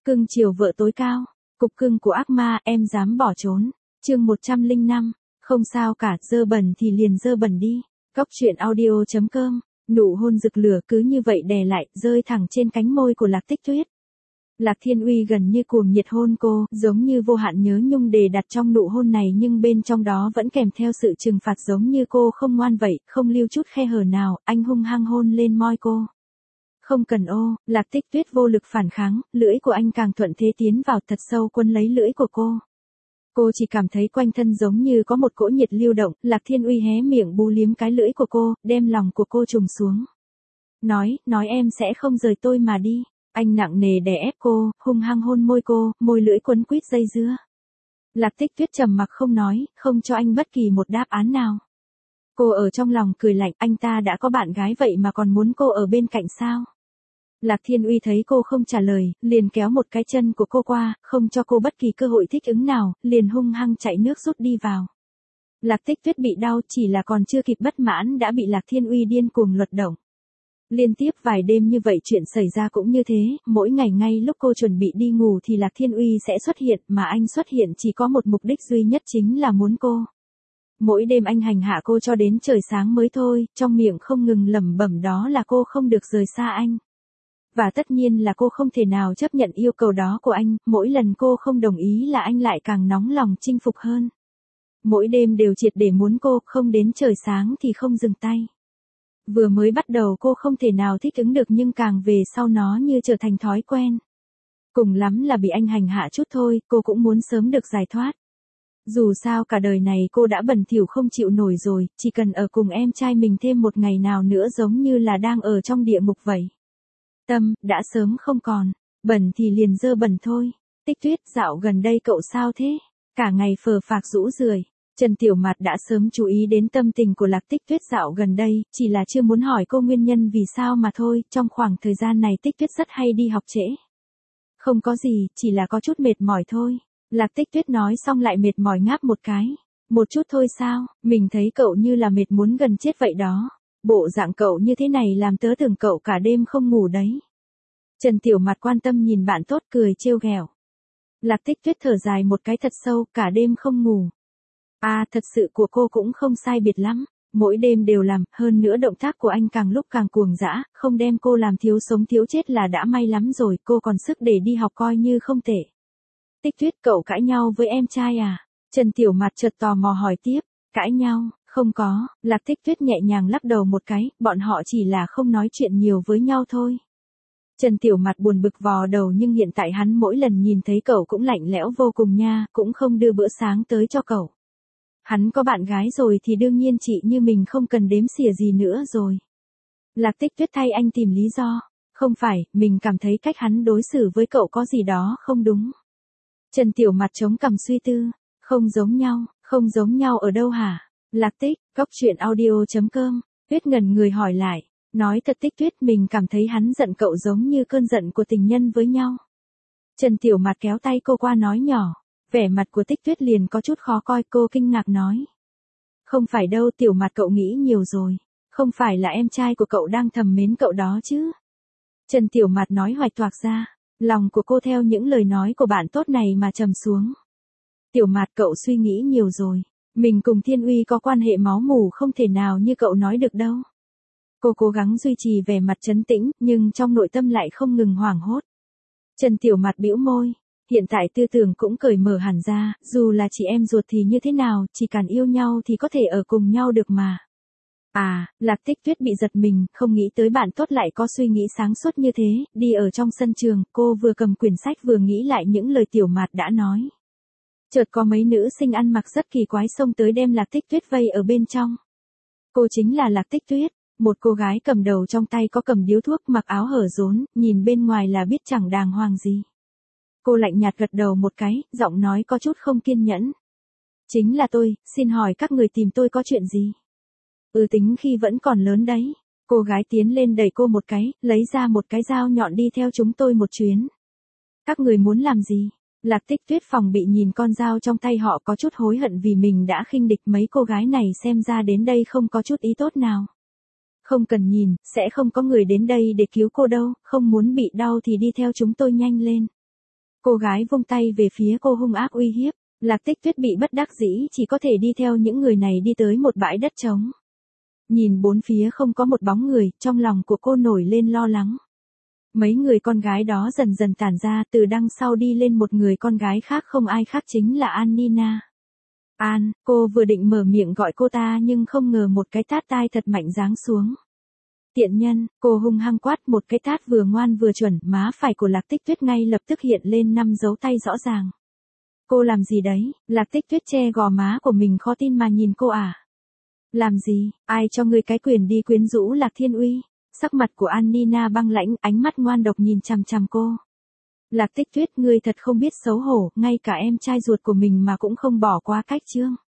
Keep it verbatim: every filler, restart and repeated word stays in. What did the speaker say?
Cưng chiều vợ tối cao. Cục cưng của ác ma, em dám bỏ trốn. Chương một trăm lẻ năm. Không sao cả, dơ bẩn thì liền dơ bẩn đi. Cóc truyện audio chấm com. Nụ hôn rực lửa cứ như vậy đè lại, rơi thẳng trên cánh môi của Lạc Tích Tuyết. Lạc Thiên Uy gần như cuồng nhiệt hôn cô, giống như vô hạn nhớ nhung đề đặt trong nụ hôn này, nhưng bên trong đó vẫn kèm theo sự trừng phạt, giống như cô không ngoan vậy, không lưu chút khe hở nào, anh hung hăng hôn lên môi cô. Không cần ô, Lạc Tích Tuyết vô lực phản kháng, lưỡi của anh càng thuận thế tiến vào thật sâu quấn lấy lưỡi của cô. Cô chỉ cảm thấy quanh thân giống như có một cỗ nhiệt lưu động, Lạc Thiên Uy hé miệng bú liếm cái lưỡi của cô, đem lòng của cô trùng xuống. Nói, nói em sẽ không rời tôi mà đi. Anh nặng nề đè ép cô, hung hăng hôn môi cô, môi lưỡi quấn quýt dây dưa. Lạc Tích Tuyết trầm mặc không nói, không cho anh bất kỳ một đáp án nào. Cô ở trong lòng cười lạnh, anh ta đã có bạn gái vậy mà còn muốn cô ở bên cạnh sao? Lạc Thiên Uy thấy cô không trả lời, liền kéo một cái chân của cô qua, không cho cô bất kỳ cơ hội thích ứng nào, liền hung hăng chạy nước rút đi vào. Lạc Tích Tuyết bị đau, chỉ là còn chưa kịp bất mãn đã bị Lạc Thiên Uy điên cuồng luật động. Liên tiếp vài đêm như vậy chuyện xảy ra cũng như thế, mỗi ngày ngay lúc cô chuẩn bị đi ngủ thì Lạc Thiên Uy sẽ xuất hiện, mà anh xuất hiện chỉ có một mục đích duy nhất, chính là muốn cô. Mỗi đêm anh hành hạ cô cho đến trời sáng mới thôi, trong miệng không ngừng lẩm bẩm đó là cô không được rời xa anh. Và tất nhiên là cô không thể nào chấp nhận yêu cầu đó của anh, mỗi lần cô không đồng ý là anh lại càng nóng lòng chinh phục hơn. Mỗi đêm đều triệt để muốn cô, không đến trời sáng thì không dừng tay. Vừa mới bắt đầu cô không thể nào thích ứng được, nhưng càng về sau nó như trở thành thói quen. Cùng lắm là bị anh hành hạ chút thôi, cô cũng muốn sớm được giải thoát. Dù sao cả đời này cô đã bẩn thỉu không chịu nổi rồi, chỉ cần ở cùng em trai mình thêm một ngày nào nữa giống như là đang ở trong địa ngục vậy. Tâm, đã sớm không còn, bẩn thì liền dơ bẩn thôi. Tích Tuyết, dạo gần đây cậu sao thế? Cả ngày phờ phạc rũ rượi. Trần Tiểu Mạt đã sớm chú ý đến tâm tình của Lạc Tích Tuyết dạo gần đây, chỉ là chưa muốn hỏi cô nguyên nhân vì sao mà thôi, trong khoảng thời gian này Tích Tuyết rất hay đi học trễ. Không có gì, chỉ là có chút mệt mỏi thôi. Lạc Tích Tuyết nói xong lại mệt mỏi ngáp một cái. Một chút thôi sao, mình thấy cậu như là mệt muốn gần chết vậy đó. Bộ dạng cậu như thế này làm tớ tưởng cậu cả đêm không ngủ đấy. Trần Tiểu Mạt quan tâm nhìn bạn tốt cười trêu ghẹo. Lạc Tích Tuyết thở dài một cái thật sâu, cả đêm không ngủ. À, thật sự của cô cũng không sai biệt lắm, mỗi đêm đều làm, hơn nữa động tác của anh càng lúc càng cuồng dã, không đem cô làm thiếu sống thiếu chết là đã may lắm rồi, cô còn sức để đi học coi như không tệ. Tích Tuyết, cậu cãi nhau với em trai à? Trần Tiểu Mạt chợt tò mò hỏi tiếp. Cãi nhau, không có, Lạc Tích Tuyết nhẹ nhàng lắc đầu một cái, bọn họ chỉ là không nói chuyện nhiều với nhau thôi. Trần Tiểu Mạt buồn bực vò đầu, nhưng hiện tại hắn mỗi lần nhìn thấy cậu cũng lạnh lẽo vô cùng nha, cũng không đưa bữa sáng tới cho cậu. Hắn có bạn gái rồi thì đương nhiên chị như mình không cần đếm xỉa gì nữa rồi. Lạc Tích Tuyết thay anh tìm lý do. Không phải, mình cảm thấy cách hắn đối xử với cậu có gì đó không đúng. Trần Tiểu Mạt chống cằm suy tư. Không giống nhau, không giống nhau ở đâu hả? Lạc Tích, Cóc truyện audio chấm com. Tuyết ngẩn người hỏi lại. Nói thật Tích Tuyết, mình cảm thấy hắn giận cậu giống như cơn giận của tình nhân với nhau. Trần Tiểu Mạt kéo tay cô qua nói nhỏ. Vẻ mặt của Tích Tuyết liền có chút khó coi, cô kinh ngạc nói. Không phải đâu Tiểu Mạt, cậu nghĩ nhiều rồi. Không phải là em trai của cậu đang thầm mến cậu đó chứ? Trần Tiểu Mạt nói hoạch toạc ra. Lòng của cô theo những lời nói của bạn tốt này mà trầm xuống. Tiểu Mạt, cậu suy nghĩ nhiều rồi. Mình cùng Thiên Uy có quan hệ máu mủ không thể nào như cậu nói được đâu. Cô cố gắng duy trì vẻ mặt trấn tĩnh, nhưng trong nội tâm lại không ngừng hoảng hốt. Trần Tiểu Mạt bĩu môi. Hiện tại tư tưởng cũng cởi mở hẳn ra, dù là chị em ruột thì như thế nào, chỉ cần yêu nhau thì có thể ở cùng nhau được mà. À, Lạc Tích Tuyết bị giật mình, không nghĩ tới bạn tốt lại có suy nghĩ sáng suốt như thế, đi ở trong sân trường, cô vừa cầm quyển sách vừa nghĩ lại những lời Tiểu Mạt đã nói. Chợt có mấy nữ sinh ăn mặc rất kỳ quái xông tới đem Lạc Tích Tuyết vây ở bên trong. Cô chính là Lạc Tích Tuyết, một cô gái cầm đầu trong tay có cầm điếu thuốc, mặc áo hở rốn, nhìn bên ngoài là biết chẳng đàng hoàng gì. Cô lạnh nhạt gật đầu một cái, giọng nói có chút không kiên nhẫn. Chính là tôi, xin hỏi các người tìm tôi có chuyện gì? Ừ, tính khi vẫn còn lớn đấy. Cô gái tiến lên đẩy cô một cái, lấy ra một cái dao nhọn, đi theo chúng tôi một chuyến. Các người muốn làm gì? Lạc Tích Tuyết phòng bị nhìn con dao trong tay họ, có chút hối hận vì mình đã khinh địch mấy cô gái này, xem ra đến đây không có chút ý tốt nào. Không cần nhìn, sẽ không có người đến đây để cứu cô đâu, không muốn bị đau thì đi theo chúng tôi nhanh lên. Cô gái vung tay về phía cô hung ác uy hiếp. Lạc Tích Tuyết bị bất đắc dĩ chỉ có thể đi theo những người này đi tới một bãi đất trống. Nhìn bốn phía không có một bóng người, trong lòng của cô nổi lên lo lắng. Mấy người con gái đó dần dần tản ra, từ đằng sau đi lên một người con gái khác không ai khác chính là An Nina. An, cô vừa định mở miệng gọi cô ta nhưng không ngờ một cái tát tai thật mạnh giáng xuống. Tiện nhân, cô hung hăng quát một cái tát vừa ngoan vừa chuẩn, má phải của Lạc Tích Tuyết ngay lập tức hiện lên năm dấu tay rõ ràng. Cô làm gì đấy? Lạc Tích Tuyết che gò má của mình khó tin mà nhìn cô à. Làm gì, ai cho ngươi cái quyền đi quyến rũ Lạc Thiên Uy? Sắc mặt của An Nina băng lãnh, ánh mắt ngoan độc nhìn chằm chằm cô. Lạc Tích Tuyết, ngươi thật không biết xấu hổ, ngay cả em trai ruột của mình mà cũng không bỏ qua cách chương.